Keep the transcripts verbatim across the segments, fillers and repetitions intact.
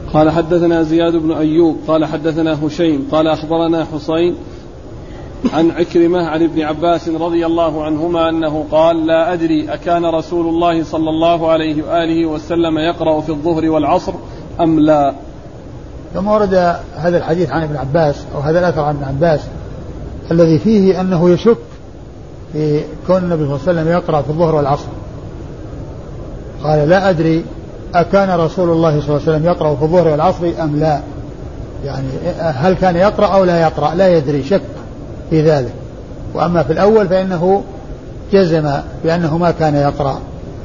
قال حدثنا زياد بن أيوب قال حدثنا هشيم قال أخبرنا حسين عن عكرمة عن ابن عباس رضي الله عنهما أنه قال لا أدري أكان رسول الله صلى الله عليه وآله وسلم يقرأ في الظهر والعصر أم لا. ثم ورد هذا الحديث عن ابن عباس أو هذا الأثر عن ابن عباس الذي فيه أنه يشك في كون النبي صلى الله عليه وسلم يقرأ في الظهر والعصر. قال لا أدري أكان رسول الله صلى الله عليه وسلم يقرأ في الظهر والعصر أم لا، يعني هل كان يقرأ أو لا يقرأ، لا يدري، شك في ذلك. وأما في الأول فإنه جزم بأنه ما كان يقرأ.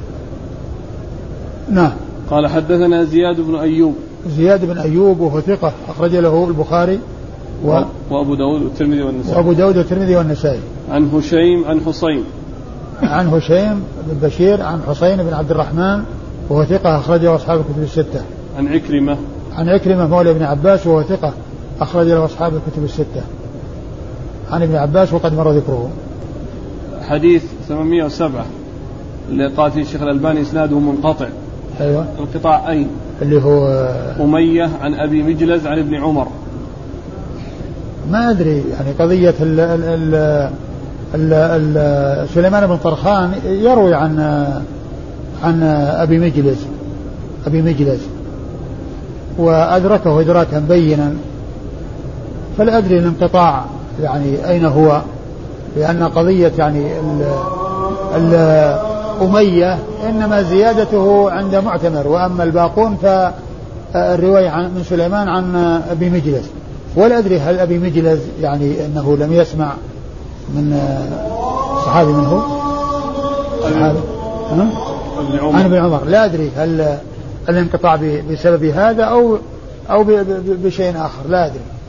نعم. قال حدثنا زياد بن أيوب زياد بن أيوب وهو ثقة أخرج له البخاري و... وأبو داود والترمذي والنسائي وأبو داود والترمذي والنسائي. عن هشيم عن حسين عن هشيم بن بشير عن حسين بن عبد الرحمن وهو ثقة أخرجه أصحاب الكتب الستة. عن عكرمة عن عكرمة مولى ابن عباس وهو ثقة أخرج له أصحاب الكتب الستة عن ابن عباس وقد مر ذكره. حديث ثمانمائة وسبعة اللي قال فيه الشيخ الألباني إسناده منقطع. أيوة. انقطاع أين؟ اللي هو أمية عن أبي مجلز عن ابن عمر. ما أدري يعني قضية ال ال ال ال ال سليمان بن طرخان يروي عن عن أبي مجلز أبي مجلز وأدركه إدراكا بينا، فلا أدري الانقطاع يعني أين هو، لأن قضية يعني ال ال أمية إنما زيادته عند معتمر، وأما الباقون فالرواية من سليمان عن أبي مجلز، ولا أدري هل أبي مجلز يعني أنه لم يسمع من صحابي منه صحابي عن ابن عمر. لا أدري هل الانقطاع بسبب هذا أو أو بشيء آخر، لا أدري.